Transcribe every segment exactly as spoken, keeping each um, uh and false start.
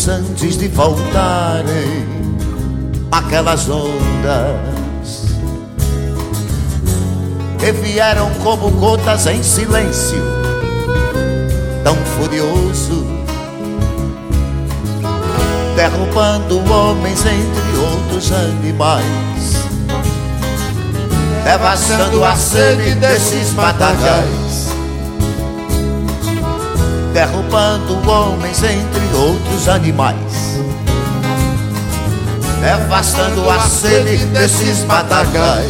minutos antes de voltarem aquelas ondas que vieram como gotas em silêncio, tão furioso, derrubando homens entre outros animais, devastando a sede desses matagais, derrubando homens entre outros animais, devastando a sede desses matagais,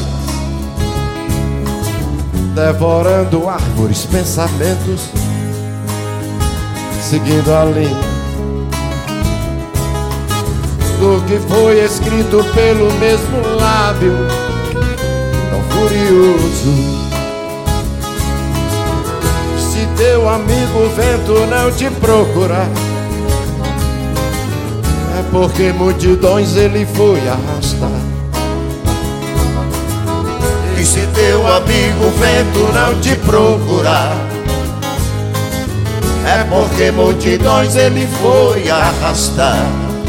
devorando árvores, pensamentos, seguindo a linha do que foi escrito pelo mesmo lábio tão furioso. Se teu amigo vento não te procurar, é porque multidões ele foi arrastar. E se teu amigo vento não te procurar, é porque multidões ele foi arrastar.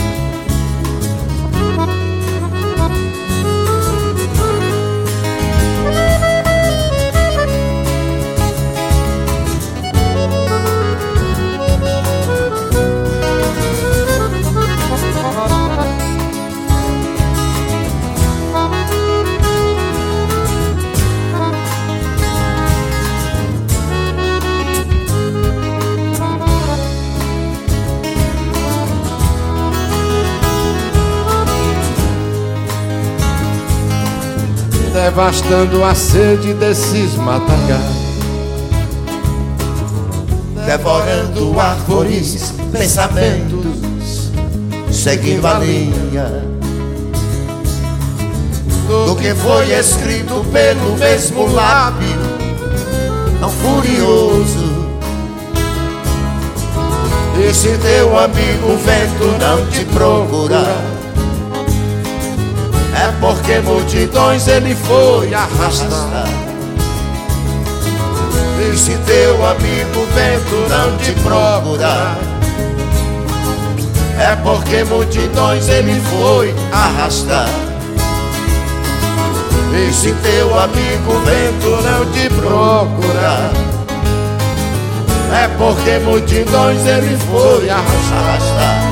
Devastando a sede desses matagais, devorando árvores, pensamentos, seguindo a linha do que foi escrito pelo mesmo lábio tão furioso. E se teu amigo vento não te procurar, é porque multidões ele foi arrastar. E se teu amigo vento não te procurar, é porque multidões ele foi arrastar. E se teu amigo vento não te procurar, é porque multidões ele foi arrastar.